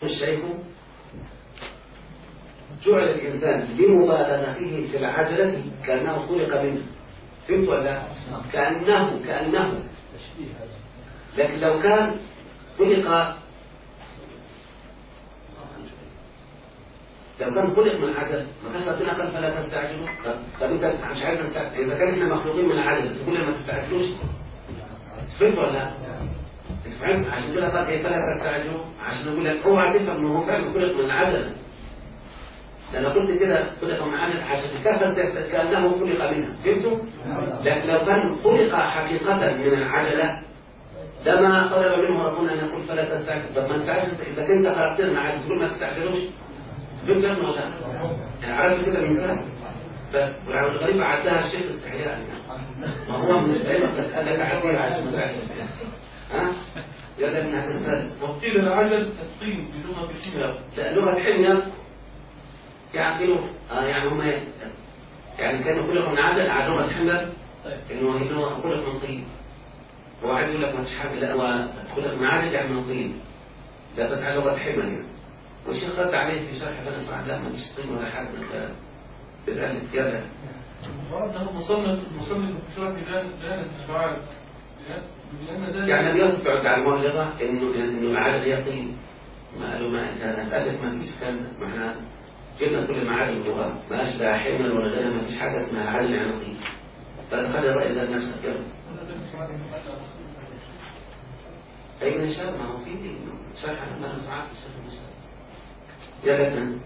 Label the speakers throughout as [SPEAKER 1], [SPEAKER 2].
[SPEAKER 1] الشيخ جعل الإنسان لمبالغته في العجلة كأنه خلق منه. فهمت ولا؟ كأنه لكن لو كان خلق من العجل ما كانش ربنا قال فلا تستعجلوا. طب انت مش عايز تستعجل؟ اذا كان احنا مخلوقين من العجل تقول ما تستعجلوش. فهمت ولا؟ فهمت؟ عشان كده قال ايه فلا تستعجلوا، عشان اقول لك اوعى تفهم ان هو فعلا خلق من العجل. ده انا قلت كده خلق من العجل عشان تكفر كانه خلق منها. فهمتوا؟ لكن لو كان خلق حقيقه من العجله لما طلب منه ربنا ان يقول فلا تستعجل. طب ما تستعجلش اذا كنت خلقت لنا عجل تقول ما تستعجلوش. فهمت يا ولا؟ يعني عرفت كده الانسان بس. والغريب عداها الشيخ استحياء يعني. ما هو مش دايما بسالك عديها عشان ما تعيش ها؟ يا ابني هتسال.
[SPEAKER 2] وقيل العجل الطين بلغه الحمير.
[SPEAKER 1] لا لغه الحمير يعقلوا يعني هم يعني كانوا خلقوا من عجل على لغه الحمير انه خلق من طين. هو عايز يقول لك ما فيش حاجه، لا هو خلق من عجل يعني من طين. لا بس على لغه الحمير يعني. والشيخ رد عليه في شرح بني سعد لا ما فيش طين ولا حاجه انت بتألف كده.
[SPEAKER 2] وأنه مصنف في شرح بيان التشريعات لأن ذلك
[SPEAKER 1] يعني لم يثبت على المبالغه انه العجل هي طين. ما قالوا ما انت هتألف ما فيش كلام. ما احنا جبنا كل معادن اللغه ما لا حمل ولا غيرها، ما فيش حاجه اسمها العجل يعني طين. فخلي الرأي ده لنفسك يلا. أي من شر ما هو في دي شرح بني سعد الشيخ المشهد. يا لكن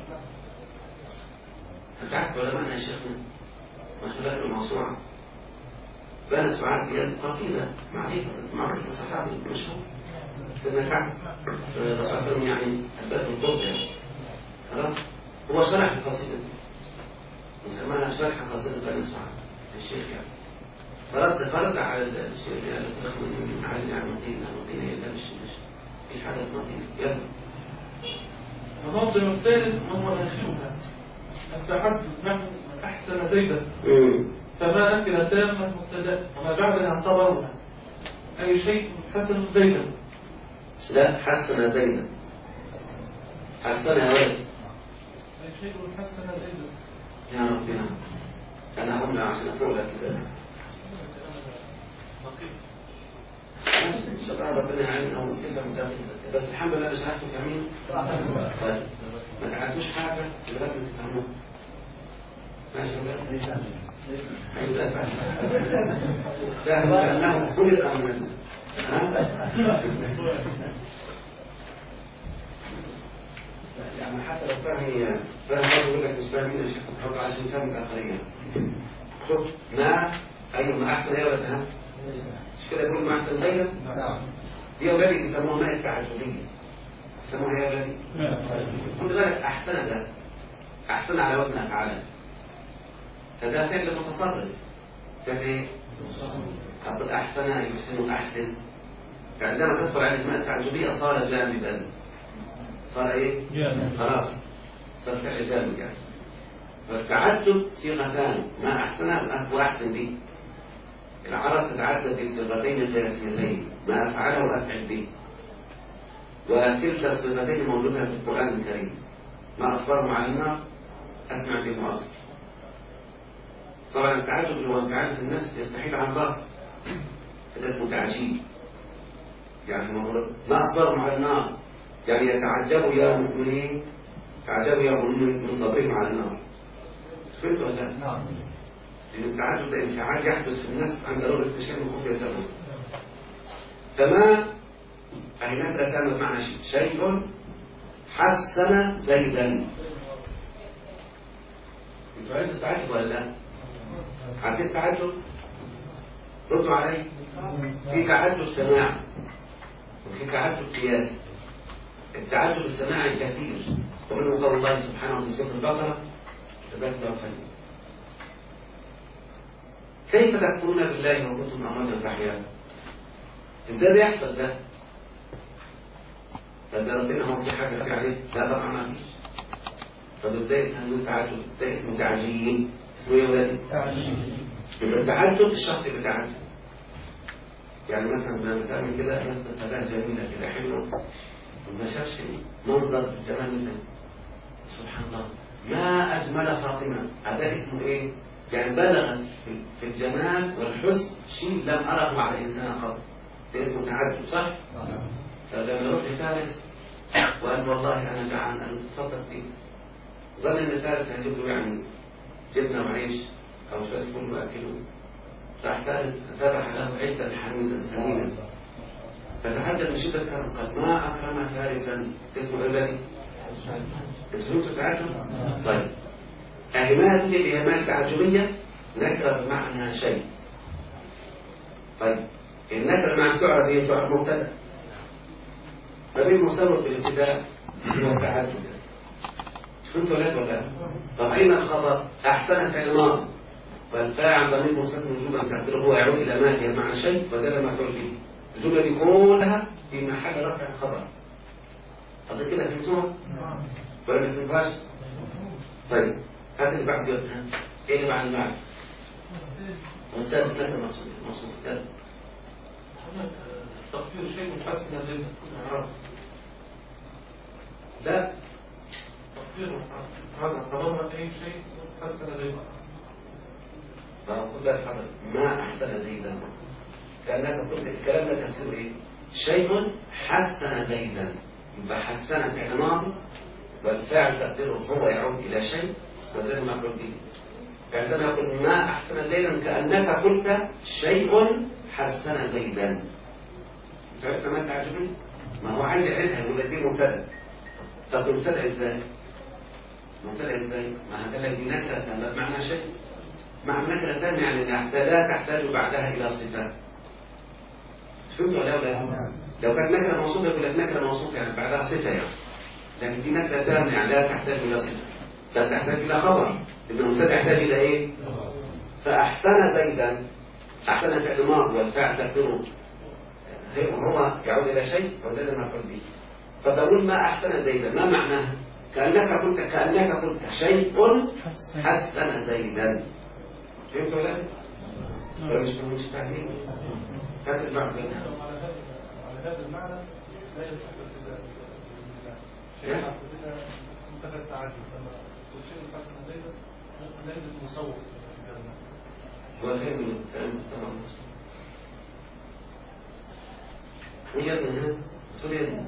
[SPEAKER 1] فتعرف علماء يا شيخنا ما شاء الله موسوعة بني سعد هي قصيدة معروفة الصحابي المشهور سيدنا كعب الرسول صلى الله عليه وسلم يعني الباس الضوء يعني خلاص هو شرح القصيدة دي وسماها شرح قصيدة بني سعد الشيخ يعني فرد على الشيخ يعني من علي على المطين إلا مش حاجة اسمها طين. يلا
[SPEAKER 2] الموضع الثالث وهو آخرها التعجب نحو أحسن زيدا فما أكل تامة مبتدأ وما بعدها خبرها أي شيء حسن زيدا.
[SPEAKER 1] لا حسن زيدا حسن يا ولد
[SPEAKER 2] أي شيء حسن زيدا
[SPEAKER 1] يا ربنا أنا همنا عشان أقول لك كده إن شاء الله ربنا يعين أو كلمة مداخلة بس الحمد لله شرحتوا فاهمين؟ طيب ما تعدوش حاجة لغاية تفهموها ماشي ولا لا؟ لا لأنه خلق من يعني حتى لو فاهم يقول لك مش فاهمين يا شيخ تحاول عشان تفهم الآخرين. شوف ما أيوة ما أحسن يا ولد ها؟ مش كده يقول مع أحسن زيدا؟ دي أولادي يسموها ماء التعجبية. يسموها يا أولادي؟ خد بالك أحسن ده أحسن على وزن أفعال. فده فعل متصرف. فعل إيه؟ أقول أحسن يحسن أحسن. فعندما تدخل على الماء التعجبية صار جامدا. صار إيه؟ خلاص صار فعل جامد يعني. فالتعجب صيغتان ما أحسن وأحسن دي. العرب تتعدد بصيغتين قياسيتين ما أفعله وأفعل به. وكلتا الصيغتين موجودة في القرآن الكريم. ما أصبرهم على النار أسمع به وأبصر. طبعا التعجب اللي هو انفعال في النفس يستحيل عن الله فده اسمه تعجيب. يعني ما أصبرهم على النار يعني يتعجبوا يا مؤمنين تعجبوا يا مؤمنين من صبرهم على النار. فهمت ولا لا؟ نعم. لأن التعجب ده انفعال يحدث في النفس عند ضرورة التشكيل الخوف يسمى. فما أهناك لا تعمل معنى شيء حسن زيدا. انتوا عرفتوا التعجب ولا لا؟ عارفين التعجب؟ ردوا علي. في تعجب سماع وفي تعجب قياسي. التعجب السماعي كثير ومنه قول الله سبحانه في سورة البقرة تبارك الله خير. كيف تكفرون بالله وكنتم أمواتا فأحياكم؟ ازاي بيحصل ده؟ فده ربنا هو في حاجة في عليه؟ لا طبعا ما فيش. طب ازاي تسموه تعجب؟ ده اسمه تعجيل. اسمه ايه يا ولادي؟ تعجيل. يبقى التعجب الشخص بتعجب. يعني مثلا لما تعمل كده مثلا فلاحة جميلة كده حلوة وما شافش منظر جمال مثل سبحان الله ما أجمل فاطمة. هذا اسمه إيه؟ يعني بلغت في الجمال والحسن شيء لم أره على إنسان قط. ده اسمه تعجب صح؟ فلما يروح لفارس وقال والله أنا جعان أنا تفضل فيه، ظن إن فارس هيجيب له يعني جبنة وعيش أو شوية فول وأكله. راح فارس فتح له عيشة حميدا سمينا فتعجب من شدة كرم قال ما أكرم فارسا. اسمه إيه؟ الفلوس تعجب. طيب كلمات هي الإهمال تعجبية نكرة بمعنى شيء. طيب النكرة مع السعر هي تعرف مبتدأ ما بين مسبب بالابتداء هو التعجب. فهمت ولا لا؟ طب أين الخبر؟ أحسن فعل ماضي والفاعل ضمير مستتر وجوبا تقديره هو يعود إلى ما هي معنى شيء وزاد مفعول به. الجملة دي كلها في محل رفع خبر. طب كده فهمتوها؟ ولا ما فهمتوهاش؟ طيب هات اللي بعد يوتها. ايه اللي بعد المعنى؟ والسادس ثلاثة مقصود الثالث
[SPEAKER 2] تقدير شيء محسن زي ما تكون عرب.
[SPEAKER 1] لا
[SPEAKER 2] تقدير هذا طالما أي شيء محسن زي
[SPEAKER 1] ما خد بالك حضرتك ما أحسن زيدا كأنك قلت الكلام ده تفسيره إيه؟ شيء حسن زيدا يبقى حسن فعل ماضي والفاعل تقديره هو يعود إلى شيء وزي ما قلت به. عندما يقول ما أحسن زيدا كأنك قلت شيء حسن زيدا. عرفت ما تعجبني؟ ما هو عندي علمها يقول دي مبتدأ. طب مبتدأ إزاي؟ مبتدأ إزاي؟ ما هقول لك دي نكرة كانت معنى شيء. مع النكرة ثانية يعني لا تحتاج بعدها إلى صفات. فهمت ولا لا؟ لو كانت نكرة موصوفة يقول لك نكرة موصوفة يعني بعدها صفة يعني. لكن في نكرة ثانية يعني لا تحتاج إلى صفة بس تحتاج إلى خبر. المبتدأ يحتاج إلى إيه؟ فأحسن زيدا أحسن فعل ماضي والفاعل تقديره هو يعود إلى شيء وزاد مفعول به. فتقول ما أحسن زيدا ما معناها؟ كأنك قلت شيء حسن زيدا. فهمت ولا لا؟ مش فاهمين؟ هات المعنى
[SPEAKER 2] على هذا المعنى لا يصح شيء حسن زيدا منتهى التعجب. لما شيء حسن زيدا لا يوجد مصور
[SPEAKER 1] هو خير من الكلام طبعا. هي منها سوريا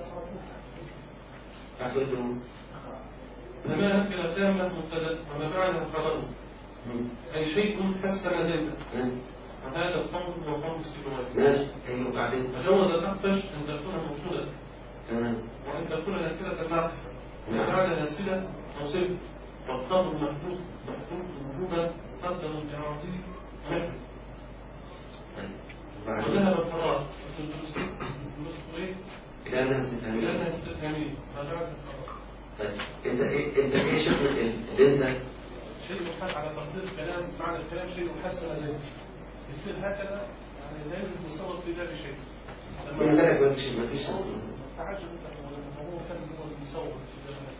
[SPEAKER 1] أعتقد
[SPEAKER 2] لما أمكن سامة مبتدأ وما بعده خبره أي شيء حسن زيدا هذا القول هو قول السلوات.
[SPEAKER 1] ماشي أيوه بعدين
[SPEAKER 2] فجوز الأخفش أن تكون موصولة
[SPEAKER 1] تمام
[SPEAKER 2] وأن تكون نكرة ناقصة وما بعدها صلة أو صفة والخبر محذوف وجوبا قدم الإعرابي محذوف. وذهب القرار
[SPEAKER 1] إلى أنها استفهامية.
[SPEAKER 2] ما بعد الخبر.
[SPEAKER 1] طيب أنت إيه شكل اللي
[SPEAKER 2] شيء يحس على تصدير الكلام معنى الكلام شيء يحسن زيه يصير هكذا يعني لا يوجد مصور في ذلك شيء.
[SPEAKER 1] من ذلك ما فيش
[SPEAKER 2] تعجب هو كان هو المصور في ذلك.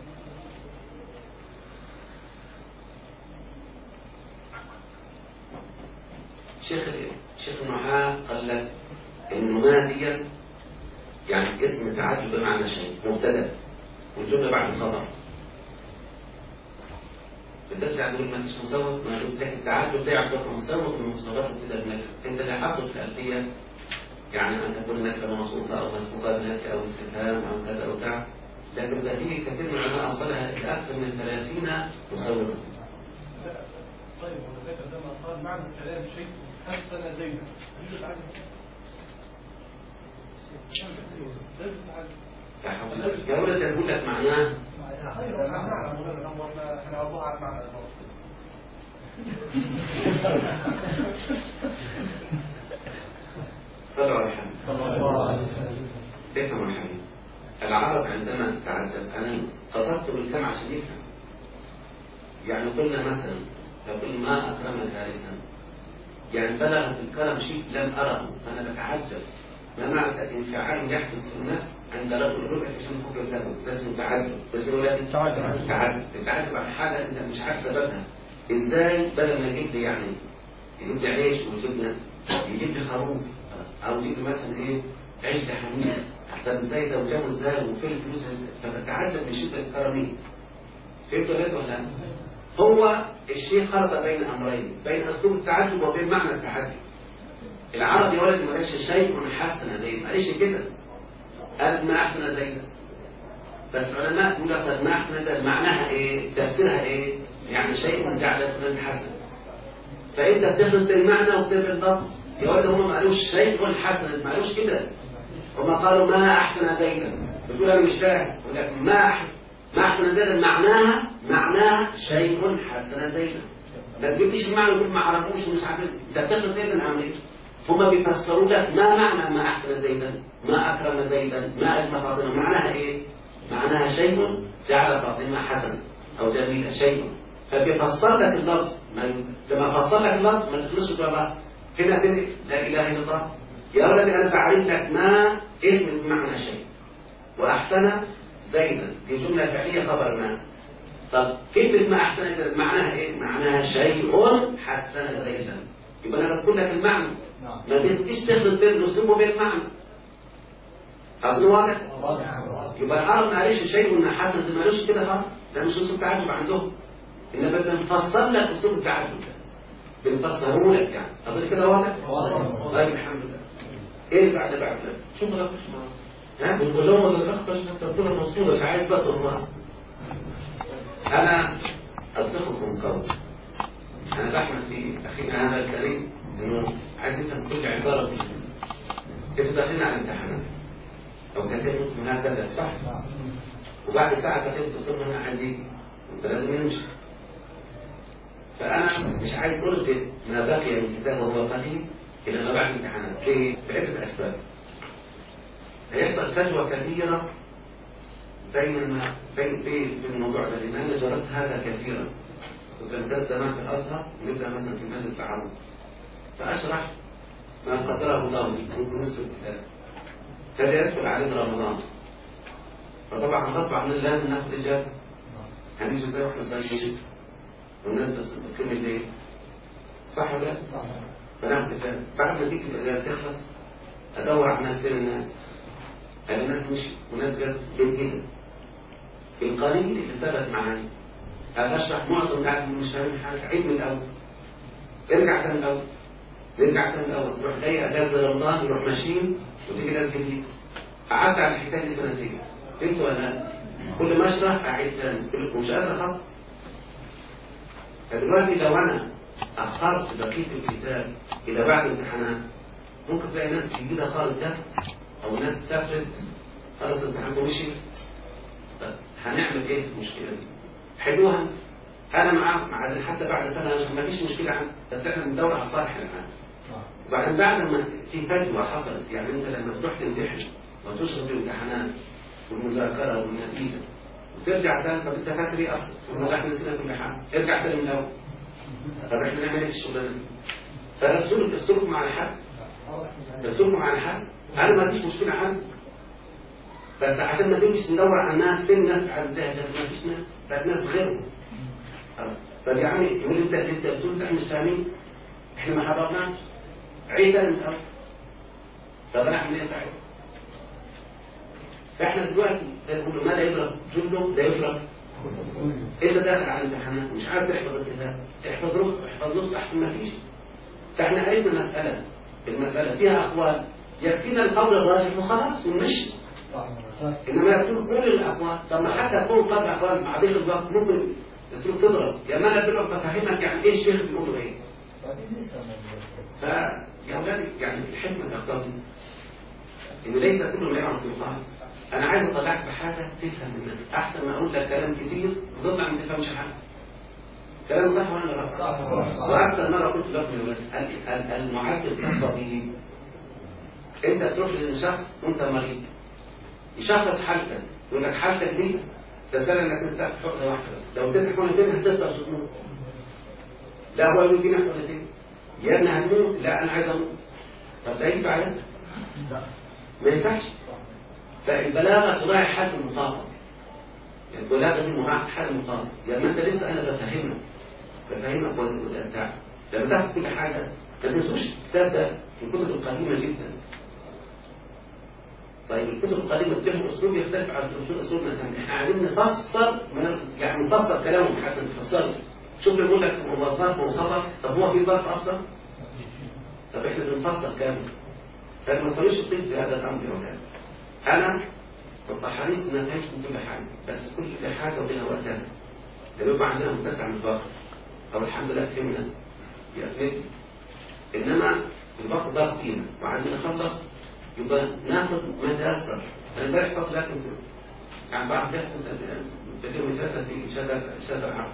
[SPEAKER 1] شيخ النحاة قال لك إنه ماديا يعني اسم تعجب بمعنى شيء مبتدأ والجملة بعد الخبر. بالدرس يعني يقول ما فيش مسوق ما قلت لك التعجب ده يعتبر مسوق من مصطلحات ابتداء النكرة. أنت اللي حاطه في الألفية يعني أن تكون النكرة موصوفة أو مسبوقة بنفي أو استفهام أو كذا أو تعب. لكن بديهي كثير من العلماء أوصلها إلى أكثر من 30 مسوقا.
[SPEAKER 2] طيب ولذلك لما قال معنى الكلام شيء حسن زيدا يوجد عدد
[SPEAKER 1] يا ولد أقول لك معناه صلوا على الحبيب افهم يا حبيبي. العرب عندما تتعجب أنا قصدت بالكلام عشان يفهم. يعني قلنا مثلا يقول ما أكرم فارسا يعني بلغ في الكرم شيء لم أره فأنا بتعجب ما معنى انفعال يحدث في النفس عند رؤية عشان فوق سبب ده اسمه تعجب. بس ولكن تعجب عن حاجة أنت مش عارف سببها إزاي. بدل ما يجيب لي يعني يجيب لي عيش وجبنة يجيب لي خروف أو يجيب لي مثلا إيه عيش لحميد طب ازاي ده وجابه ازاي وفين الفلوس فتتعجب من شده الكرميه. فهمت ولا لا؟ هو الشيء خلط بين امرين، بين اسلوب التعجب وبين معنى التعجب. العرب يا ولد ما قالش شيء حسن زيد، ما قالش كده، قال ما احسن زيد. بس علماء يقول لك ما احسن زيد معناها ايه؟ تفسيرها ايه؟ يعني شيء جعل حسن. فانت بتاخد المعنى وبتاخد اللفظ. يا ولد هم ما قالوش شيء حسن، ما قالوش كده. هم قالوا ما احسن زيدا. بتقول انا مش فاهم، يقول لك ما احسن زيدا معناها شيء حسن زيدا. ما تجيبليش المعنى وتقول ما عرفوش ومش عارف. ده بتاخد من عمليه. هم بيفسروا لك ما معنى ما احسن زيدا، ما اكرم زيدا، ما اجمل فاطمه، معناها ايه؟ معناها شيء جعل فاطمه حسن او جميله، شيء. فبيفسر لك اللفظ. لما فسر لك اللفظ ما تخلصش بالله هنا تدرك لا اله الا الله. يا ولدي انا بعرف لك ما اسم بمعنى شيء، واحسن زيدا دي جمله فعليه خبر ما. طب كلمه ما احسن معناها ايه؟ معناها شيء حسن زيدا. يبقى انا بذكر لك المعنى، ما تجيش تخلط بين الاسلوب وبين المعنى. اصل واضح؟ يبقى العرب ما قالش شيء حسن، ما قالوش كده خالص، ده مش اسلوب تعجب عندهم. انما بنفسر لك اسلوب التعجب ده، بنفسره لك يعني. اظن كده واضح؟ طيب الحمد لله. ايه اللي بعد ده؟
[SPEAKER 2] شو ما لكش معاه؟ واللغة الأخفش أنت بتقول الموصول
[SPEAKER 1] بس عايز بقى الله. أنا أصدقكم قول. أنا بحمد في أخينا هذا الكريم إنه عايز يفهم كل عبارة فيه. كيف داخلنا على الامتحانات أو كتبت من هكذا صح؟ وبعد ساعة كتبت ثم أنا عندي فلازم نمشي. فأنا مش عايز ألقي ما بقي من كتاب وهو قليل إلى ما بعد الامتحانات. ليه؟ بعدة أسباب. هيحصل فجوة كبيرة بين الموضوع ده، لأن أنا جربت هذا كثيرا. وكنت زمان في الأزهر نبدأ مثلا في مجلس العرب فأشرح ما قدره الله من نصف الكتاب، فلا يدخل علينا رمضان، فطبعا غصب عن لازم ناخد إجازة. هنيجي زي واحنا صايمين والناس بس بتكمل الليل صح ولا لا؟ صح. فناخد إجازة. بعد ما تيجي الإجازة تخلص أدور على الناس فين الناس. هذا ناس مش وناس جت جدا. القليل اللي ثبت معايا أشرح معظم العالم مش فاهمين حاجة. عيد من الأول، ارجع تاني من الأول، نرجع تاني من الأول، تروح جاي أجازة رمضان نروح ماشيين وتيجي ناس جديدة. قعدت على الحكاية دي سنتين. فهمت ولا لا؟ كل ما أشرح أعيد تاني، مش قادر أخلص. فدلوقتي لو أنا أخرت بقية الكتاب إلى بعد الامتحانات ممكن تلاقي ناس جديدة خالص ده أو ناس سافرت خلص الامتحان ومشي. هنعمل إيه في المشكلة دي؟ حلوها أنا معاهم حتى بعد سنة ما فيش مشكلة عنه، بس إحنا بندور على صالح العام. وبعدين بعد ما في فجوة حصلت، يعني أنت لما تروح تمتحن وتشرف الامتحانات والمذاكرة والنتيجة وترجع تاني، طب أنت فاكر إيه أصلا؟ والله إحنا نسينا كل حاجة، ارجع تاني من الأول. طب إحنا نعمل إيه في الشغلانة دي؟ فالسلوك مع الحد، السلوك مع الحد، أنا ما فيش مشكلة عنه. بس عشان ما تيجيش ندور على الناس فين الناس عندها ده، ما فيش ناس، بقت ناس غيرهم. طب يا عمي يقول انت بتقول احنا مش فاهمين، احنا ما حضرناش، عيد من الاول. طب انا اعمل ايه ساعتها؟ فاحنا دلوقتي زي ما بيقولوا ما لا يدرك جله لا يدرك. انت داخل على الامتحانات مش عارف تحفظ الكتاب، احفظ ربع احفظ نص احسن ما فيش. فاحنا عرفنا المساله فيها اقوال، يكفينا القول الراجح وخلاص ونمشي. انما يكون كل الاقوال، طب ما حتى تكون قبل اقوال مع ضيق الوقت ممكن السلوك تضرب. يا ما لا تضرب تفهمك يعني ايه الشيخ بيقول ايه. يا اولادي يعني الحكمه تقتضي انه ليس كل ما يعرف يقال. انا عايز اطلعك بحاجه تفهم منها، احسن ما اقول لك كلام كتير وتطلع ما تفهمش حاجه. كلام صح ولا لا؟ صح. واكثر مره قلت لكم يا اولاد المعلم الطبيب، انت تروح للشخص وانت مريض يشخص حالتك، يقول لك حالتك دي تسأل انك انت تاخد حقنه واحده بس، لو اديتك حقنتين هتقدر تموت. لا هو يقول لي حقنتين، يا ابني هتموت، لا انا عايز اموت. طب ده ينفع ده؟ ما ينفعش. فالبلاغه تراعي حاله المخاطب. البلاغه دي مراعاه حاله المخاطب، لما انت لسه انا بفهمك وبتاع. لما تاخد كل حاجه ما تنسوش الكتاب ده من الكتب القديمه جدا. طيب الكتب القديمة بتفهم أسلوب يختلف عن أسلوبنا الآن. إحنا قاعدين نفسر يعني نفسر كلامهم حتى نفسره. شوف بيقول لك هو ظرف وخبر، طب هو في ظرف أصلا؟ طب إحنا بنفسر كلامه. فما تخليش تطيق في هذا الأمر يا أولاد. أنا ببقى حريص إن أفهمكم كل حاجة، بس كل حاجة ولها وقتها. لما يبقى عندنا متسع من الوقت أو الحمد لله فهمنا يأكد، إنما الوقت ضاق فينا وعندنا نخلص يبقى ناخد ما تيسر. أنا امبارح قلت لكم يعني بعد ذلك كنت بديهم مثال في شهادة العرض،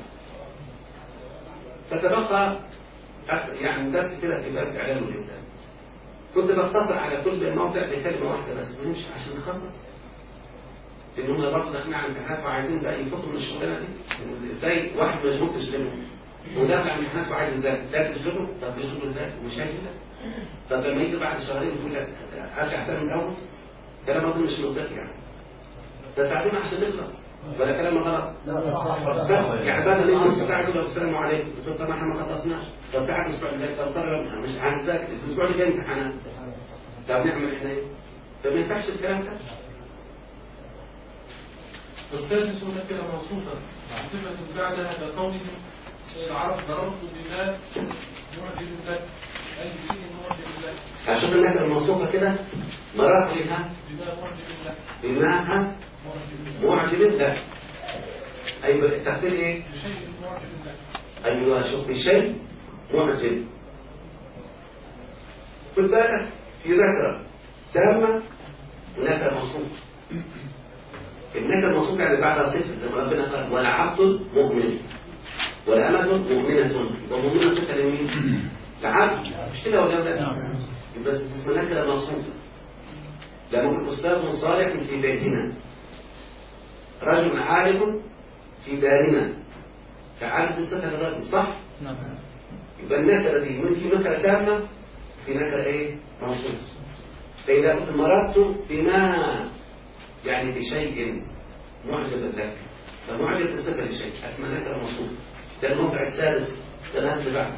[SPEAKER 1] فتبقى يعني درس كده في باب إعلان والإبداع. كنت بختصر على كل موضع بكلمة واحدة بس بنمشي عشان نخلص، لأن هم برضه داخلين على الامتحانات وعايزين بقى يفوتوا من الشغلانة دي. إزاي واحد مشغول تشغله وداخل على الامتحانات وعايز إزاي؟ لا تشغله، طب تشغله إزاي؟ ومش هيجيلك. طب لما يجي بعد شهرين يقول لك أرجع تاني من الأول، كلام برضه مش منطقي يعني. ده ساعتين عشان نخلص ولا كلام غلط؟ لا يعني بدل ما نص ساعة كده والسلام عليكم، قلت طب ما احنا ما خلصناش، طب تعالى الأسبوع اللي جاي، طب مش هنذاكر الأسبوع اللي جاي امتحانات، طب نعمل احنا إيه؟ فما ينفعش الكلام ده.
[SPEAKER 2] والسادس هنا كده موصوفة صفة بعدها كقوله العرب ضربت بما معجب لك أي شيء معجب لك.
[SPEAKER 1] هشوف النكرة الموصوفة كده مرات لها
[SPEAKER 2] بما معجب لك.
[SPEAKER 1] بما معجب لك. أيوة التقدير إيه؟
[SPEAKER 2] بشيء معجب لك.
[SPEAKER 1] أيوة شوف بشيء معجب. خد بالك في نكرة تامة ونكرة موصوفة. النكرة الموصوفة يعني بعدها صفة لما ربنا قال ولا عبد مؤمن ولا أمة مؤمنة، ومؤمنة صفة لمين؟ العبد مش كده ولا لا؟ بس اسمها نكرة موصوفة. لما يقول أستاذ صالح في بيتنا، رجل عالم في دارنا، فعالم الصفة للرجل صح؟ يبقى النكرة دي من في نكرة تامة في نكرة إيه؟ موصوفة. فإذا قلت مررت بما يعني بشيء معجب لك، فمعجب الصفة لشيء اسمها نكرة موصوفة. ده الموضع السادس ده اللي بعد.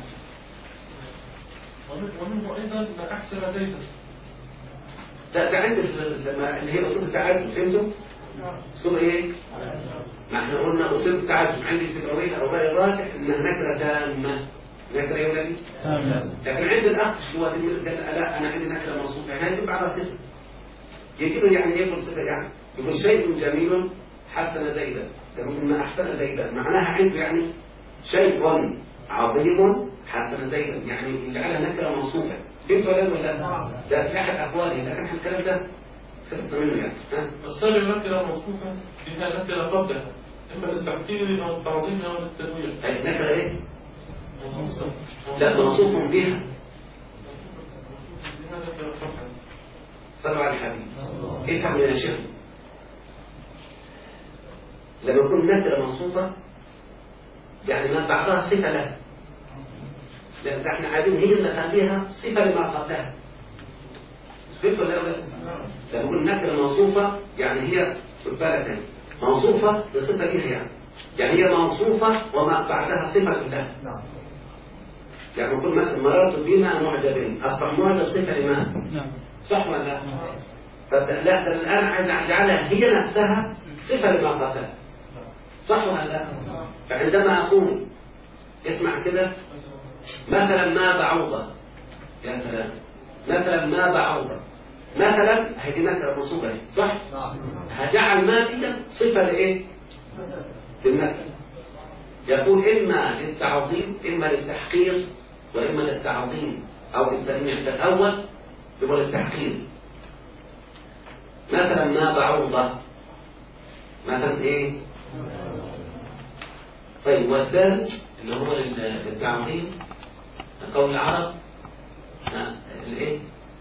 [SPEAKER 2] ومنه أيضا ما أحسن زيدا.
[SPEAKER 1] ده عندي لما اللي هي أصول التعجب فهمتوا؟ أصول إيه؟ ما احنا قلنا أصول التعجب عندي سيبويه أو غير راجح إنها نكرة تامة. نكرة يا ولدي؟ لكن عند الأخ هو قال لا أنا عندي نكرة موصوفة يعني يبقى على صفة. يجب يعني يقول صفة يعني يقول شيء جميل حسن زيدا، يقول ما أحسن زيدا معناها عنده يعني شيء عظيم حسن زيدا، يعني يجعلها نكرة موصوفة. فهمت ولا ده في أحد أقواله، لكن احنا الكلام ده خلصنا منه يعني.
[SPEAKER 2] السابع نكرة موصوفة بها نكرة قبلها إما للتعطيل أو التعظيم أو للتنويع.
[SPEAKER 1] أي نكرة إيه؟ لا موصوف بها. صلوا على الحبيب. افهم يا شيخ. لما يكون نكرة موصوفة يعني ما بعضها صفة لها، لأن احنا عايزين هي اللي نخليها صفة لما قبلها. فهمت ولا لا؟ لما يكون نكرة موصوفة يعني هي خد بالك موصوفة بصفة ليها يعني هي موصوفة وما بعدها صفة لها. يعني يكون مثلا مررت بما معجب، أصبح معجب صفة لما؟ صح ولا لا؟ لا ده الآن عايز أجعلها هي نفسها صفة لما قبلها. صح ولا لا؟ فعندما أقول اسمع كده مثلا ما بعوضة، يا سلام، مثلا ما بعوضة، مثلا هذه نكرة موصوفة صح؟ هجعل ما دي صفة لإيه؟ للمثل. يقول إما للتعظيم إما للتحقير وإما للتعظيم أو للتنميع. الأول يبقى للتحقير. مثلا ما بعوضة مثلا إيه؟ طيب والثاني اللي هو للتعظيم قول العرب الايه؟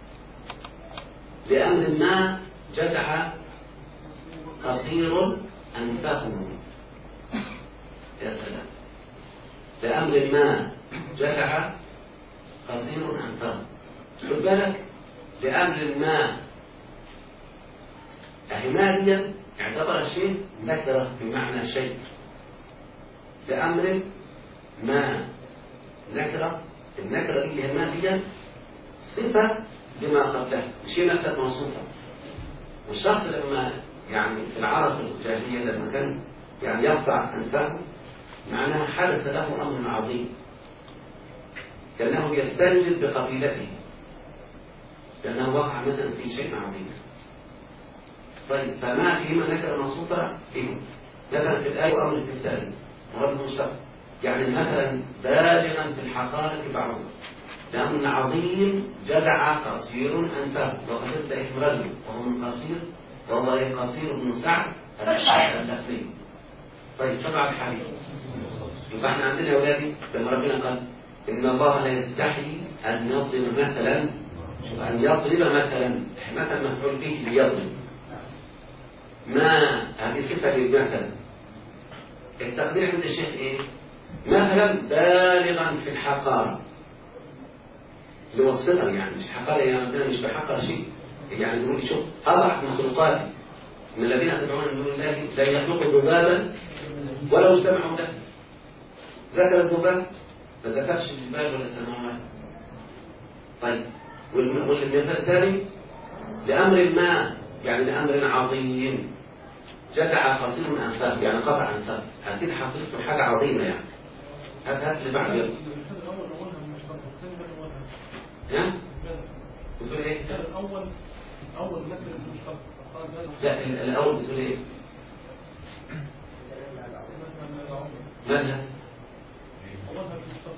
[SPEAKER 1] لأمر ما جدع قصير أنفه. يا سلام. لأمر ما جدع قصير أنفه. خد بالك لأمر ما أهماليا اعتبر الشيء نكرة بمعنى شيء. لأمر ما نكرة، النكرة دي هماليا صفة لما قبلها مش هي نفسها موصوفة. والشخص لما يعني في العرب الجاهلية لما كان يعني يقطع أنفه معناها حدث له أمر عظيم، كأنه يستنجد بقبيلته، لأنه وقع مثلا في شيء عظيم. طيب فما فيهما نكرة موصوفة فيه مثلا في الآية وأمر في الثاني وهذا المشتق، يعني مثلا بالغا في الحقائق بعض لأمر عظيم جدع قصير أنفه، وقصير ده اسم رجل وهو من قصير وهو قصير بن سعد الأخري. طيب سبع الحديث. يبقى احنا عندنا يا أولادي لما ربنا قال إن الله لا يستحي أن يضرب مثلا، أن يضرب مثلا، مثل مفعول به ليضرب، ما هذه صفة للمثل. التقدير عند الشيخ إيه؟ مثلا بالغا في الحقارة، اللي هو الصغر يعني مش حقارة، يعني ربنا مش بحقر شيء، يعني نقول شوف أضعف مخلوقاتي من الذين تدعون من دون الله لا يخلقوا ذبابا ولو اجتمعوا له. ذكر الذباب ما ذكرش الجبال ولا السماوات. طيب والمثال الثاني لأمر ما، يعني لأمر عظيم جدع قصير أنفاق، يعني قطع أنفاق، أكيد حصلت حاجة عظيمة يعني. هات اللي بعد يلا. ها؟ بتقول إيه؟
[SPEAKER 2] الأول نكرة المشتق.
[SPEAKER 1] لا الأول بتقول إيه؟ مالها؟
[SPEAKER 2] أولها المشتق.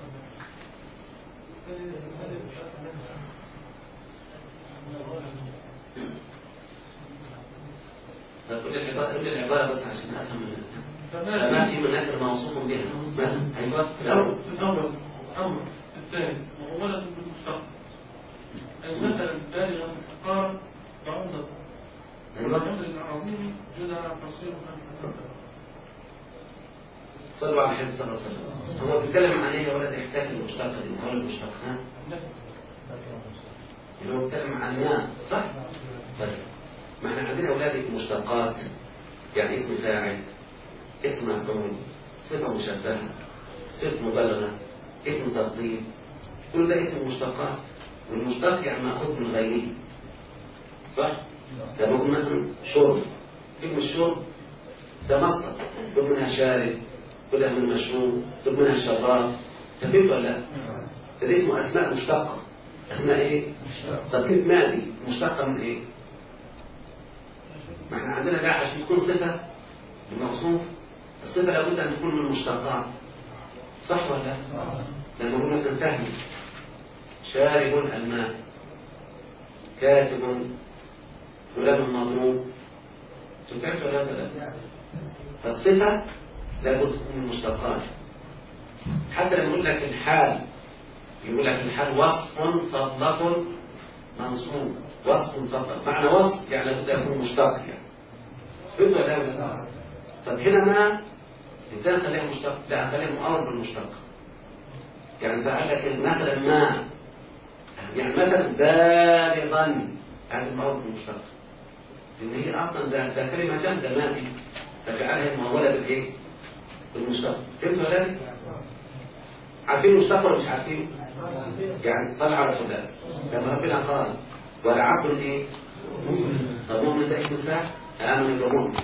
[SPEAKER 1] فكل العبارة بس عشان أفهم فما في مناكر موصوف بها. مثلا أيوة
[SPEAKER 2] في الأول أمر الثاني وأولا بالمشتق، أي مثلا بالغا في الحقارة بعوضة والأمر العظيم جدع قصير أنفه.
[SPEAKER 1] صلوا على الحبيب صلى الله عليه وسلم. هو بيتكلم عن ايه يا ولد؟ حكايه المشتقه دي، هو المشتق ها؟ اللي هو بيتكلم عن ما صح؟ طيب ما احنا عندنا اولاد المشتقات، يعني اسم فاعل، اسم مفعول، صفه مشبهه، صفه مبالغه، اسم تفضيل، كل ده اسم مشتقات. والمشتق يعني ماخوذ من غيره صح؟ لما نقول مثلا شرب، كلمه الشرب ده مصدر، يقول منها شارب، كلها من المشروب، يقول منها الشراب، فهمت ولا لا؟ فده اسمه اسماء مشتقه. اسماء ايه؟ طب كيف مادي مشتقه من ايه؟ ما احنا عندنا ده عشان تكون صفه الموصوف، الصفه لابد ان تكون من مشتقات صح ولا لا؟ لما نقول مثلا فهم شارب الماء، كاتب فلان مضروب، فهمت ولا لا؟ فالصفه لابد تكون من مشتقات. حتى لما يقول لك الحال، يقول لك الحال وصف فضلة منصوب، وصف فضلة، معنى وصف يعني لابد يكون مشتق يعني. فهمت ولا لا؟ طب هنا ما ازاي نخليها مشتق؟ لا خليها مؤول بالمشتق. يعني فقال لك مثلا ما، يعني مثلا بالغا، هذا المؤول بالمشتق، لان هي اصلا ده كلمه جامده ما دي، فجعلها مؤوله بالايه؟ بالمشتق. فهمت ولا لا؟ عارفين المشتق ولا مش عارفين؟ يعني صلى على رسول الله لما ربنا قال والعبد ايه؟ طب مؤمن ده اسم فاعل، امن بالمؤمن.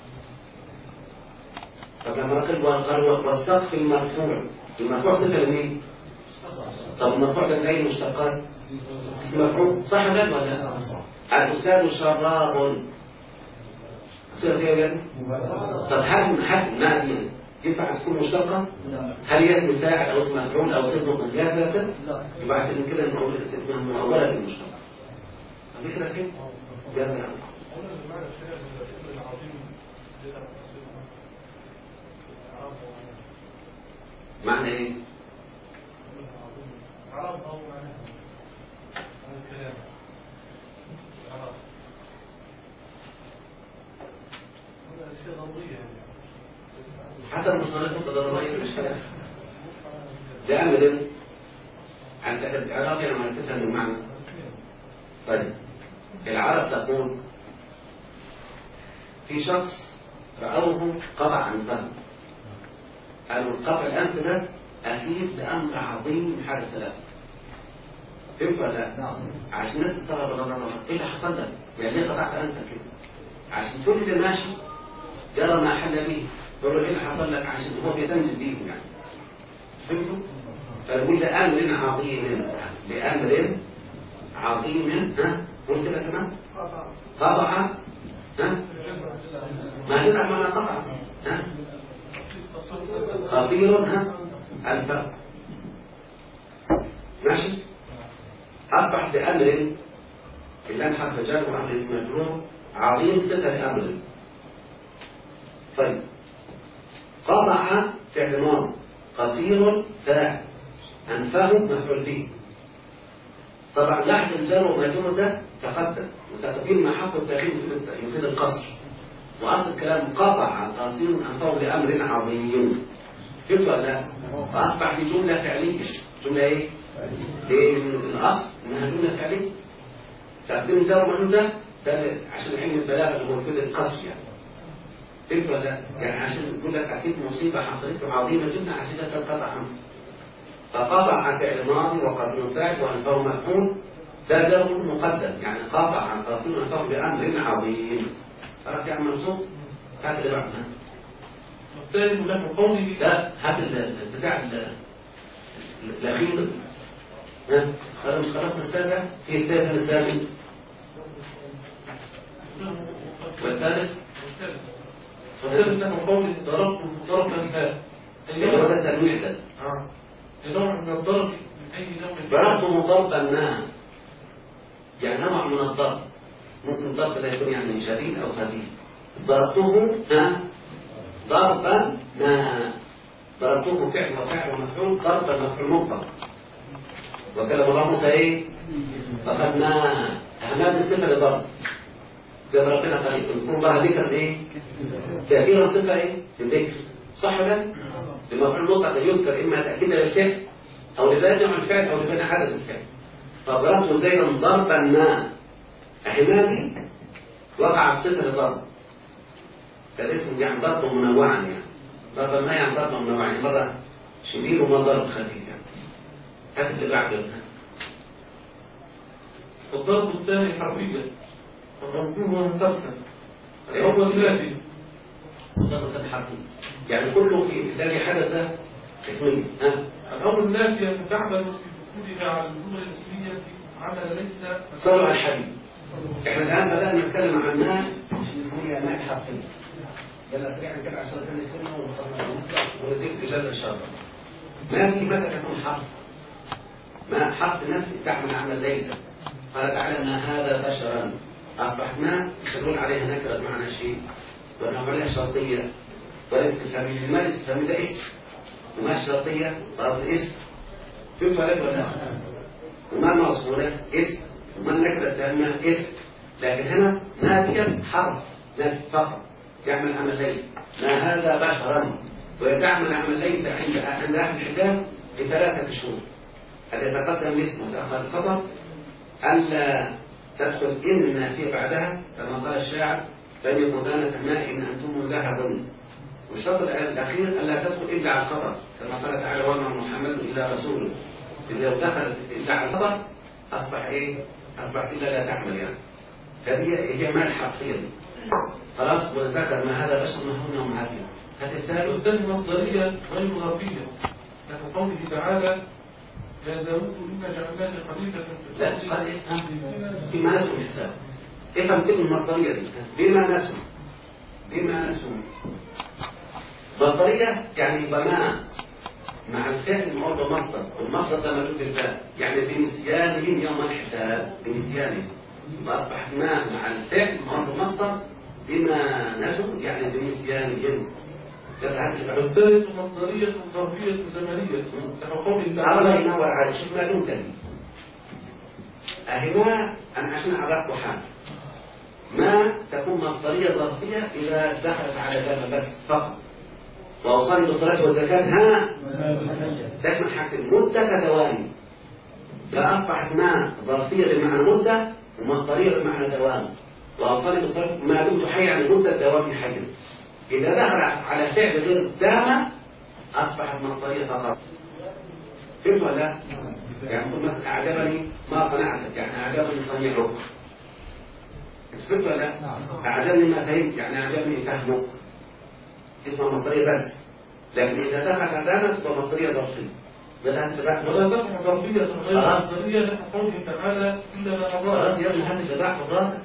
[SPEAKER 1] طب لما قال والسقف المرفوع، المرفوع صفه لمين؟ طب المرفوع ده من اي مشتقات؟ اسم مفعول صح ولا لا؟ الاستاذ شراب صفه ايه؟ طب هل ما ينفع تكون مشتقة؟ هل هي اسم فاعل أو اسم مفعول أو صفة مقيدة؟ يبقى اعتبر كده إن أول اسمها مؤولة للمشتقة. هذه كده فين؟ يلا يا عم. معنى إيه؟ حتى المصاريف التضررية مش كده. ده أعمل إيه؟ عايز أكد العرب أنا ما تفهم المعنى. طيب العرب تقول في شخص رأوه قطع أنفه، قالوا القطع الأنف ده أكيد أمر عظيم حدث له. فهمت ولا لا؟ عشان الناس تستغرب إيه اللي حصل لك؟ يعني ليه قطعت أنت كده؟ عشان تقول لي ماشي يرى ما حل به، تقول له إيه اللي حصل لك؟ عشان هو بيتنجد بيهم يعني. فهمتوا؟ فنقول لأمر عظيم، لأمر عظيم. قول كده كمان. قطع. ما جزء معنى قطع. قصير. الفرق. ماشي. أصبح بأمر اللام حرف جر وعمل اسم مجرور عظيم صفة لأمر. طيب قطع فعل ماضي قصير فاعل أنفه مفعول به. طبعا لحظ الجر والمجرور ده تقدم وتقديم ما حق التأخير يفيد القصر، وأصل الكلام قطع قصير أنفه لأمر عظيم. فهمت ولا لا؟ فأصبح دي جملة فعلية. جملة إيه؟ الأصل إنها جملة فعلية. تقديم الجر والمجرور ده عشان علم البلاغة اللي هو يفيد القصر يعني. فهمت ولا لا؟ يعني عشان يقول لك أكيد مصيبة حصلت له عظيمة جدا عشان كده قطع عنه. فقطع فعل ماضي وقصير فاعل وأنفه مفعول ده جر مقدم، يعني قطع عن قصير وأنفه بأمر عظيم. خلاص يا عم منصور؟ هات اللي بعدها.
[SPEAKER 2] والثالث له قوله
[SPEAKER 1] لا هات البتاع الأخير. خلاص السابع في الثالث السابع والثالث
[SPEAKER 2] له قوله ضربت ضربا فاء
[SPEAKER 1] هو ده التنويع ده.
[SPEAKER 2] نوع من الضرب من أي نوع
[SPEAKER 1] ضربته ضربا ما، يعني نوع من الضرب. ممكن الضرب ده يكون يعني شديد أو خفيف. ضربته ضربا ما، ضربته فعل وفاعل ومفعول ضربا مفعول مطلق. وكلم الله موسى ايه؟ فقد ما أهمال الصفة لضرب كده ربنا قال اذكروا الله ذكرا ايه؟ كثيرا صفة ايه؟ الذكر صح ولا؟ المفعول المطلق يذكر اما تأكيدا للفعل او لبيان نوع الفعل او لبيان عدد الفعل. فضربته زيدا ضربا ما، أهمال وقع الصفة لضرب فالاسم يعني ضرب منوعا يعني. ضربا ما يعني ضرب منوعا يعني مرة شديد ومرة ضرب خفيف يعني. هذا اللي بعده.
[SPEAKER 2] الضرب الثاني حرفيا والمفهوم مسترسل هو الذي
[SPEAKER 1] الضرب الثاني حرفيا يعني كله في الذي حدث ده اسمين.
[SPEAKER 2] الأمر النافية فتعمل في دخولها على الجملة الاسمية عمل ليس
[SPEAKER 1] صلوا على الحبيب. احنا الآن بدأنا نتكلم عن ما اسمية ما الحرفية. يلا سريعا كده عشان نكمل كلمة ونديك رجال الشر. ما في متى تكون حرف؟ ما حرف نفي تعمل عمل ليس. قال تعالى ما هذا بشرا، أصبح ما تشتغل عليها نكرة معنى شيء ونعمل عليها شرطية والاستفهامية. ما الاستفهامية ده اسم وما الشرطية برضه اسم. فهمت عليك ولا لا؟ وما الموصولة اسم وما النكرة التامة اسم. لكن هنا نافية حرف نافي فقط يعمل عمل ليس. ما هذا بشرا ويعمل عمل ليس عند أهل الحجاب ل3 شهور. هذا يتقدم الاسم وتأخر الخبر ألا تدخل إن النافية بعدها كما قال الشاعر لن يكون دانة ماء إن أنتم ذهب. والشرط الأخير ألا تدخل إلا على الخبر كما قال تعالى وما محمد إلا رسول. إذا لو دخلت إلا على الخبر أصبح إيه؟ أصبح إلا لا تعمل يعني. هذه هي ما الحرفية خلاص. وذكر ما هذا بشر مهون ومعافية. هذا
[SPEAKER 2] الثاني مصدرية غير ظرفية لكن قوله تعالى يا داود إنا جعلناك خليفة
[SPEAKER 1] لا قال إيه؟ فيما نسوا الحساب. افهم كلمة المصدرية دي بما نسوا. بما نسوا مصدرية يعني بما مع الفعل موضع مصدر والمصدر ده موجود في الفعل يعني بنسيانهم يوم الحساب. بنسيانهم وأصبح ما مع الفعل موضع مصدر بما نسوا يعني بنسيانهم.
[SPEAKER 2] الثالث مصدرية ظرفية زمنية كقول الله
[SPEAKER 1] الله ينور على شوف ما دون تاني. أهما أنا عشان أعرفه حال ما تكون مصدرية ظرفية إذا دخلت على جمع بس فقط. وأوصاني بالصلاة والزكاة تشمل حاجتين مدة كدوام. فأصبحت ما ظرفية بمعنى مدة ومصدرية بمعنى دوام. وأوصاني بالصلاة ما دمت حي عن مدة دوام حي. إذا دخل على فعل غير دامة أصبحت مصدرية فقط. فهمت ولا لا؟ يعني مثلا أعجبني ما صنعت يعني أعجبني صنيعك. فهمت ولا لا؟ أعجبني ما فهمت، يعني أعجبني فهمك اسمها مصدرية بس، لكن إذا دخل عندنا تبقى مصدرية ظرفية. بدأت تبقى
[SPEAKER 2] ولا تقع ظرفية غير مصدرية لقوله تعالى إنما
[SPEAKER 1] خلاص يا ابني، حد تبع الرابع.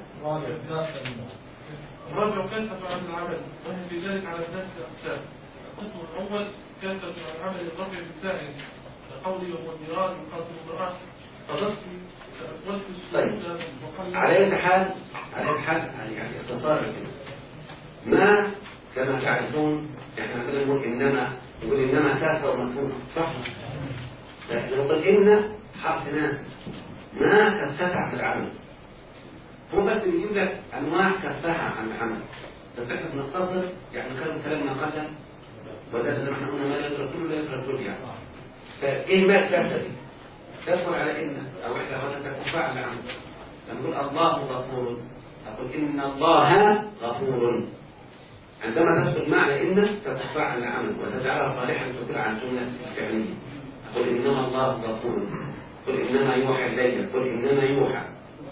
[SPEAKER 2] الرابع كتب عن العمل، وهم في ذلك على ثلاثة أقسام. القسم الأول كتب عن العمل الرفع بالفاعل كقوله وهو الميراث يقاتل امرأة فضفت تأولت السنة وقال
[SPEAKER 1] على أي حال يعني اختصارا كده، ما كما تعرفون احنا كده نقول إنما كافر ومكفوف صح؟ لكن نقول إن حرف ناسب، ما كفها عن العمل، هو بس بيجيب لك أنواع كفها عن العمل، بس احنا بنختصر يعني خلي كلامنا قليلا، وده زي ما احنا قلنا ما لا يدرك كله لا يدرك كله يعني. فإيه ما الكفة دي؟ تدخل على إن أو إحدى ولا تكفى على العمل. لما نقول الله غفور أقول إن الله غفور، عندما تدخل معنى إن تكفى على العمل وتجعلها صالحا تدل على الجملة الفعلية. قل إنما الله غفور، قل إنما يوحى إلي، قل إنما يوحى.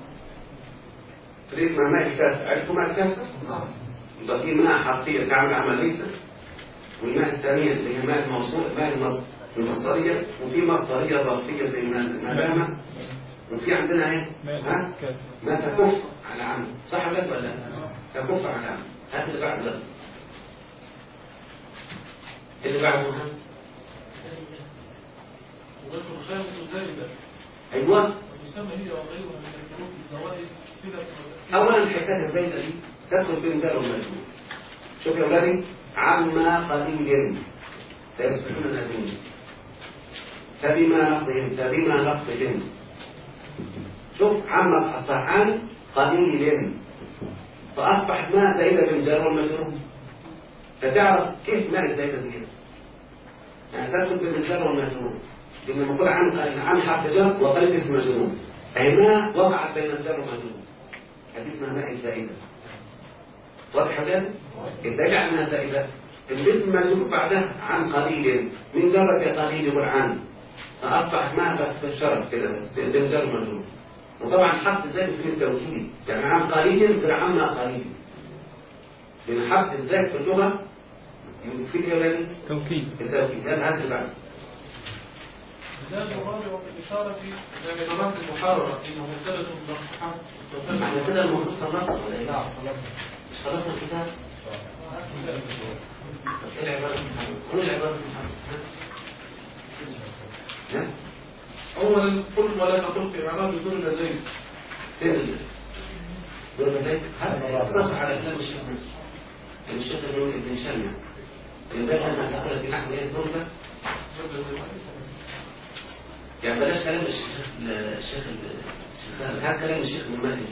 [SPEAKER 1] فدي اسمها ماء الكافة. عرفتوا ماء الكافة؟ يبقى في ماء حرفية تعمل عمل ليس، والماء الثانية اللي هي ماء الموصول ماء المصدرية، وفي مصدرية ظرفية زي الملامة، وفي عندنا ايه؟ ما تكف على عمل، صح ولا لا؟ تكف على عمل. هات اللي بعده ده. اللي بعده
[SPEAKER 2] وغير الخامس زائدة.
[SPEAKER 1] ايوه.
[SPEAKER 2] ويسمى هي وغيرها من الحروف الزوائد صلة.
[SPEAKER 1] اولا الحكايه الزايده دي تدخل في مثال المجهول. شوف يا اولادي، عما قليل فيصبحون نادمين، فبما نقضهم. شوف عما أصبح عن قليل فأصبحت ماء زائدة بالجار والمجرور. فتعرف كيف ماء الزائدة دي يعني تدخل بالجار والمجرور، لما نقول عن حرف جر وقليل اسم مجرور، أي ماء وقعت بين الجار والمجرور، هذه اسمها ماء الزائدة. واضح كده؟ الدليل على انها زائده الاسم مجرور بعدها عن قليل، من جرد قليل يقول عن، فاصبحت معها بس بالشرف كده بس بالجر مجرور. وطبعا حرف الزائد في التوكيد، يعني عن قليل غير عما قليل، لان حرف الزائد في اللغه يفيد ايه؟
[SPEAKER 3] توكيد.
[SPEAKER 1] التوكيد. هذا اللي بعده.
[SPEAKER 2] الدال الرابع في الإشارة إلى إشارات المحاربة إنه مبتدأ مرفوع.
[SPEAKER 1] احنا كده المفروض خلصنا ولا ايه؟ مش خلصنا الكتاب؟ ايه العبارة محمد؟ قول العبارة محمد.
[SPEAKER 2] أولا قل ولا تقل في إعراب دون زيد.
[SPEAKER 1] دون زيد؟ اقتصر على كلام الشيخ نفسه. الشيخ ابن هشام الباب لما تقول في نحو ايه الضربة؟ يعني بلاش كلام الشيخ هذا كلام الشيخ ابن مالك.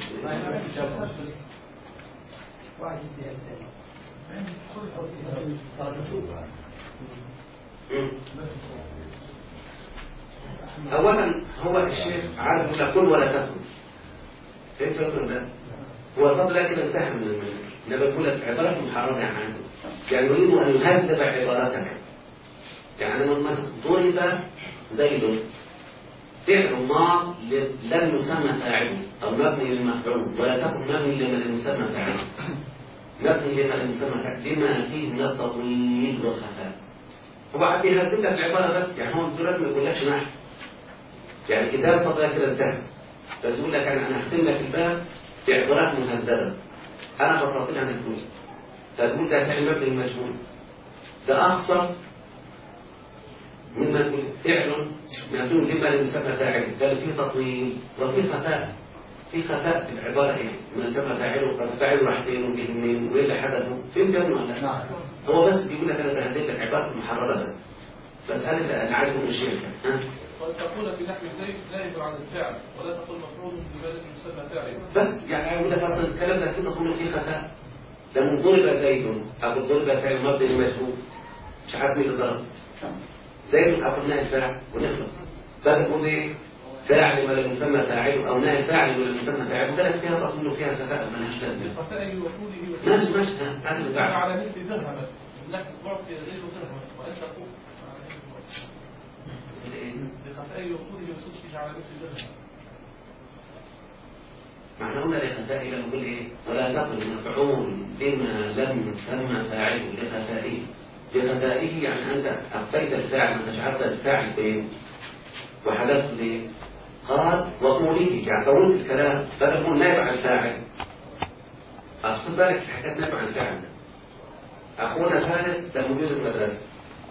[SPEAKER 1] أولا هو الشيخ عارف لا كل ولا تكن، فهمت ولا لا؟ هو الفضل لكن انتهى من أنا بقول لك عبارة محرمة عنه، يعني يريد أن يهذب عبارتك. يعني من مثلا ضرب زيد فعل ماض لم يسمى فاعله أو مبني للمفعول، ولا تكن مبني لمن يسمى فاعله، مبني لما لم يسمى فاعله لما فيه من التطويل والخفاء. هو عم يهذب لك العبارة بس، يعني هو دلوقتي ما يقولكش نحو، يعني كتاب فضل كده انتهى، بس يقول لك أنا هختم لك الباب بعبارات مهذبة أنا بفضلها من الكل، فتقول ده فعل مبني للمجهول، ده أقصر مما يقول فعل مبني لما لم يسمى فاعله، بل فيه تطويل وفيه خفاء، في خفاء في العبارة ايه؟ ما يسمى فاعله فاعله راح فين وجه منين وايه اللي حدثه؟ فين جنه ولا لا؟ هو بس بيقول لك انا بهدل لك عبارة محررة بس هذا اللي عارفه من الشركة.
[SPEAKER 2] وتقول في نحو زيد زائد عن الفعل ولا تقول مفعول ببلد يسمى فاعل.
[SPEAKER 1] بس يعني يقول لك اصل الكلام ده كله كله فيه خفاء. لما ضرب زيد او ضرب فعل مبني للمجهول مش عارف مين اللي ضرب. زيد او نائب الفاعل ونخلص. فتقول ايه؟ فاعل ولا يسمى فاعل او نائب فاعل ولا يسمى فاعل، ثلاث فيها تطويل وفيها خفاء مالهاش لازمه.
[SPEAKER 2] خفاء وحوله
[SPEAKER 1] ماشي هذا
[SPEAKER 2] على مثل درهم لك تعطي زيد درهم وانت تقول بخفاء وحوله وصدقه على مثل درهم.
[SPEAKER 1] معنى هنا لخفائه لما نقول إيه؟ ولا تقل مفعول بما لم يسمى فاعله لخفائه. لخفائه يعني أنت أخفيت الفاعل، ما تشعرت الفاعل فين؟ وحدثت ليه؟ قال وقوله، يعني طولت الكلام بدل ما نقول نائب عن الفاعل. أصل بالك في حكاية نائب عن الفاعل. أخونا فارس ده مدير المدرسة،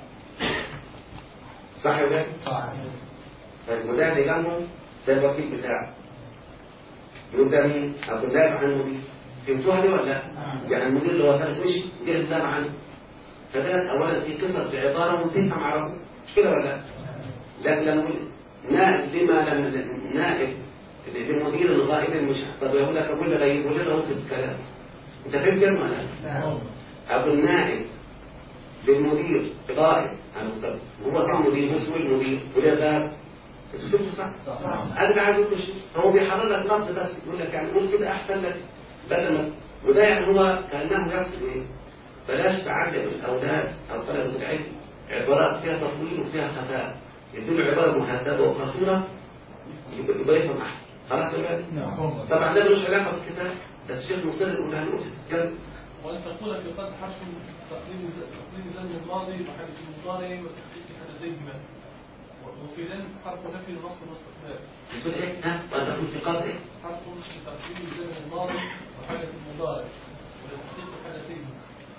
[SPEAKER 1] صح ولا لا؟
[SPEAKER 3] صح.
[SPEAKER 1] وده اللي جنبه ده الوكيل بتاعه. يقول ده مين؟ أو نائب عن المدير. فهمتوها دي ولا لا؟ يعني المدير اللي هو فارس مش مدير اللي نائب عنه. فده أولا في قصة بعبارة وتفهم عربي، مش كده ولا لا؟ لكن لما نقول نائب لما لم نائب للمدير الغائب مش طب يقول لك أقول له يقول له في الكلام. أنت فهمت كلمة ولا لا؟ أبو النائب للمدير غائب، هو كان مدير مسؤول المدير ولا غائب؟ شفتوا صح؟ أنا اللي عايز أقول شيء هو بيحرر لك لفظ بس يقول لك يعني قول كده أحسن لك بدل ما وده يعني هو كأنه يقصد إيه؟ بلاش تعلم الأولاد أو طلبة العلم عبارات فيها تطويل وفيها خفاء، يديله عبارة محددة وقصيرة يبقى يفهم أحسن. خلاص يا ولاد؟ طبعا ده ملوش علاقة بالكتاب بس الشيخ مصر يقول هنقول كلام.
[SPEAKER 2] وأن تقول في قد حرف تقليل زمن الماضي وحرف المضارع وتحقيق حدثيهما، وفي لن حرف نفي النصب والاستقبال.
[SPEAKER 1] بتقول إيه؟ ها؟ وأن تقول في قدر إيه؟
[SPEAKER 2] حرف تقليل زمن الماضي وحرف المضارع وتحقيق حدثيهما.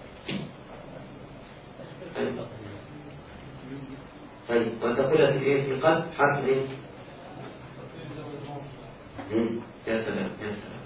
[SPEAKER 1] طيب وأن تقول في إيه؟ في قد حرف إيه؟ يا سلام يا سلام.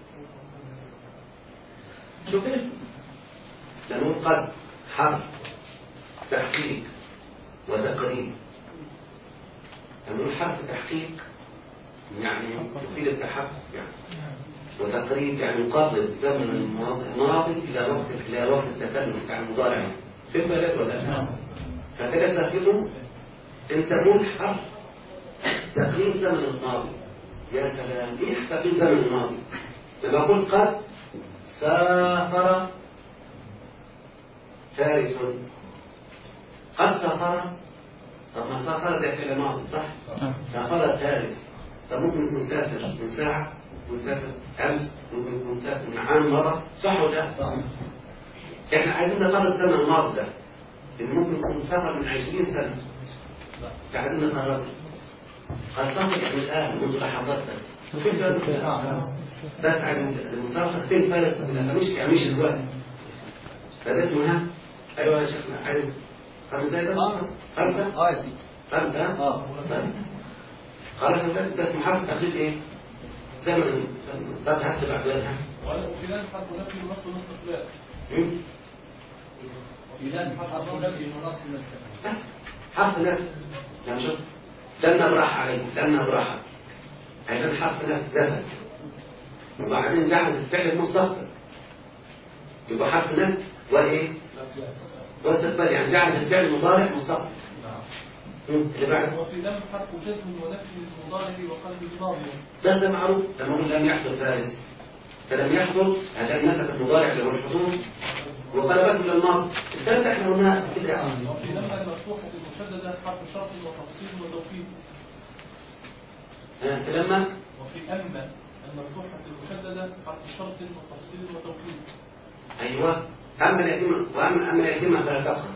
[SPEAKER 1] شوف كده لما قد حرف تحقيق وتقريب. لما حرف تحقيق يعني يفيد التحقق يعني، وتقريب يعني يقرب زمن الماضي إلى وقت التكلم بتاع المضارع. فين بالك ولا لا؟ فكده تفهمه أنت قول حرف تقريب زمن الماضي. يا سلام ايه تقريب زمن الماضي؟ لما اقول قد سافر فارس، قد سافر، طب ما سافر ده فعل ماضي صح؟ سافر فارس، طب ممكن يكون سافر من ساعة، ممكن سافر أمس، ممكن يكون سافر من عام مرة، صح ولا لا؟ صح. احنا عايزين نقرب زمن الماضي ده، إن ممكن يكون سافر من 20 سنة. عايزين نقرب قد سافر من الآن منذ لحظات بس. بس عن المسافر فين فارس مش دلوقتي. فده اسمها ايوه يا شيخنا عايز خمسة ده خمسة
[SPEAKER 3] يا سيدي
[SPEAKER 1] خمسة خلاص ده اسمه حرف تقليد ايه؟ زمن طب هات بعدها
[SPEAKER 2] وفي لن حرف نفي النصب والاستقبال.
[SPEAKER 3] وفي لن حرف نفي النصب والاستقبال
[SPEAKER 1] بس حرف نفي. يعني شوف لن نبرح عليه لن نبرح أيضا حرف نفي دفت وبعدين جعل الفعل المستقبل يبقى حرف نفي وايه؟ واستقبال يعني جعل الفعل المضارع مستقبل. اللي بعده
[SPEAKER 2] وفي لم حرف جزم ونفي المضارع وقلب الماضي.
[SPEAKER 1] ده معروف لما نقول لم يحضر فارس فلم يحضر هذا نفى المضارع اللي هو الحضور وقلبته للماضي. الثالثة احنا قلناها كده يعني.
[SPEAKER 2] وفي لم المفتوحة المشددة حرف شرط وتفصيل وتوكيد.
[SPEAKER 1] لما
[SPEAKER 2] وفي أما المفتوحة المشددة حرف شرط وتفصيل وتوكيد.
[SPEAKER 1] أيوة أما اليتيمة وأما اليتيمة فلا تقرأ.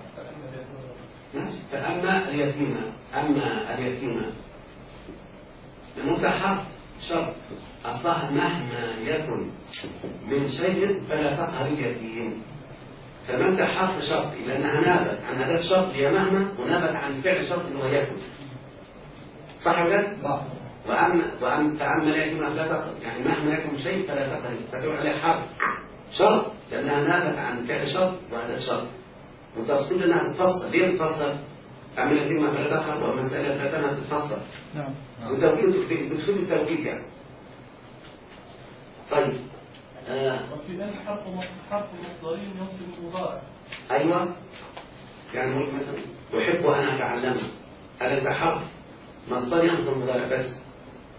[SPEAKER 1] فأما اليتيمة أما اليتيمة لأنه حرف شرط أصلها مهما يكن من شيء فلا تقهر اليتيم. فمن ده حرف شرط لأنها نابت عن هذا الشرط هي مهما ونابت عن فعل شرط اللي هو يكن. صح ولا؟ صح. فأما اليتيمة فلا تقهر يعني مهما يكن شيء فلا تقهر فتقول عليه حرف شرط لأنها نابت عن فعل شرط وهذا الشرط. وتفصيل انها تتفصل. ليه تتفصل؟ أما اليتيمة فلا تقهر والمسألة ثلاثة تتفصل. نعم. وتوكيد بتفيد التوكيد يعني. طيب.
[SPEAKER 2] وفي ذلك حرف مصدري ينصب المضارع.
[SPEAKER 1] أيوة. يعني نقول مثلا أحب أن أتعلم. هذا ده حرف مصدر ينصب المضارع بس.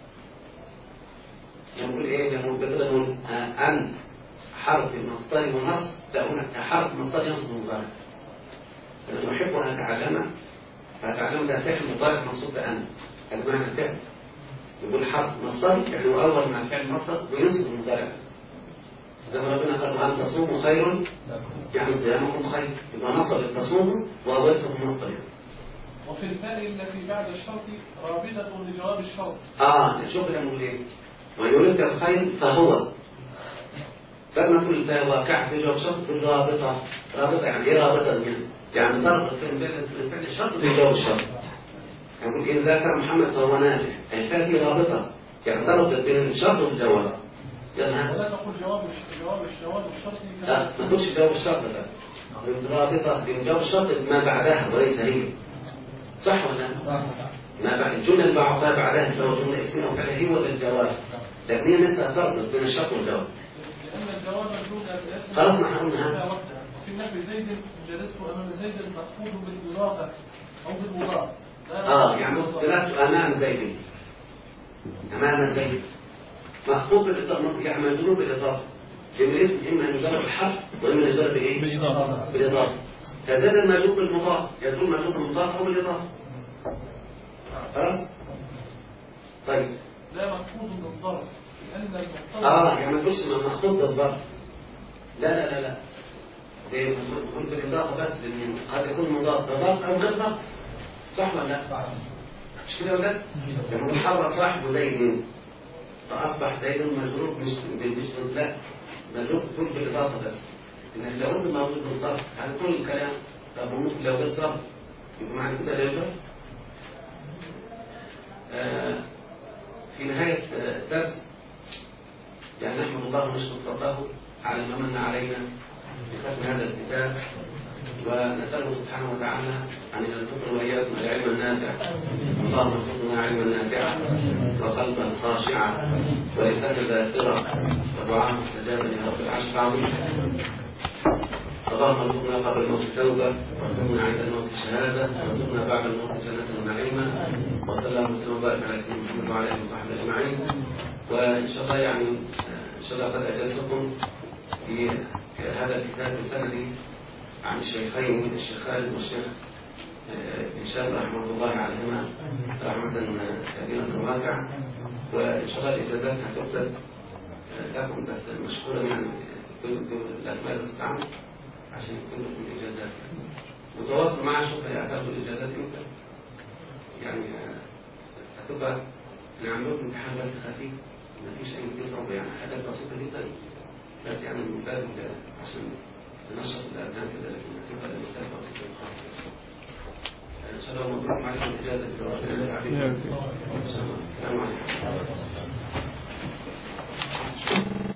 [SPEAKER 1] نقول إيه؟ نقول أن حرف مصدر ونصب لا هناك حرف مصدر ينصب المضارع. فأنا أحب أن أتعلم فأتعلم ده فعل مضارع منصوب بأن المعنى الفعل يقول حرف مصدر يعني هو أول مع الفعل مصدر وينصب المضارع. زي ما ربنا قال وأن تصوموا خير يعني صيامكم خير، يبقى نصب التصوم وأولته مصدر.
[SPEAKER 2] وفي الفاء التي بعد الشرط رابطة لجواب الشرط.
[SPEAKER 1] شوف لما نقول إيه؟ ويريد الخير فهو فلما تقول الفاء واقع في جواب الشرط تقول رابطة. رابطة يعني إيه رابطة؟ يعني ضرب الفعل الشرط في جواب الشرط. يقول إن ذاكر محمد فهو ناجح. الفاء دي رابطة يعني ضربت بين الشرط والجواب.
[SPEAKER 2] ولا تقول جواب الشرط.
[SPEAKER 1] لا ما تقولش جواب الشرط ده. رابطة بين جواب الشرط ما بعدها وليس هي. صح ولا لا؟
[SPEAKER 3] صح.
[SPEAKER 1] ما بعد الجملة اللي بعدها سواء جملة اسمية أو فعلية هي ولا الجواب. لكن هي لسه تربط بين الشرط والجواب.
[SPEAKER 2] لأن الجواب مبني باسم.
[SPEAKER 1] خلاص ما قلنا
[SPEAKER 2] في النحو زيد جلست أمام زيد مخفوض بالإضافة أو بالمضاف.
[SPEAKER 1] يعني جلست أمام زيد. أمام زيد. مخفوض بالإضافة يعني مجرور بالإضافة. لأن الاسم إما أن يجرب الحرف وإما أن يجرب بإيه؟ بالإضافة. فزاد المجرور بالمضاف يدل مجرور بالمضاف أو بالإضافة. خلاص؟ طيب.
[SPEAKER 2] لا مخفوض بالضرب لأن المقتضى.
[SPEAKER 1] يعني ما تقولش مخفوض بالضرب. لا. ده مخفوض بالإضافة بس لأن قد يكون مضاف بضرب أو غير ضرب. صح ولا لا؟
[SPEAKER 3] صح.
[SPEAKER 1] مش كده ولا؟ لما تحرك صاحبه زيد فأصبح زيد مجرور مش لا مجرور تقول بالإضافة بس. إنك لو أنت موجود بالضبط على كل الكلام طب ممكن لو جت ضرب يبقى معنى كده لا يجرب. في نهاية الدرس يعني نحمد الله ونشكر ربه على ما من علينا بختم هذا الكتاب ونسأله سبحانه وتعالى أن يرزقنا وإياكم العلم النافع. اللهم ارزقنا علما نافعا وقلبا خاشعا ولسانا ذاكرا ودعاء مستجابا يا رب العرش العظيم. اللهم ارزقنا قبل الموت توبة وارزقنا عند الموت شهادة وارزقنا بعد الموت جنة ونعيما. وصلى الله وسلم وبارك على سيدنا محمد وعلى آله وصحبه أجمعين. وإن شاء الله إن شاء الله قد أجزتكم في هذا الكتاب بسندي عن الشيخين الشيخ خالد والشيخ هشام رحمة الله عليهما رحمة كبيرة واسعة. وإن شاء الله الإجازات هتكتب لكم بس مشكورا يعني الأسماء اللي تستعمل عشان يكتبوا لكم الإجازات. وتواصل معي شوف هتاخدوا الإجازات إمتى يعني بس هتبقى نعمل لكم امتحان بس خفيف مفيش أي صعوبة يعني حاجات بسيطة جدا بس يعني من باب عشان ننشط الأذهان كده لكن تبقى الإنسان بسيطة خالص. إن شاء الله مبروك عليكم الإجازة في ربنا عليكم. إن شاء الله السلام عليكم.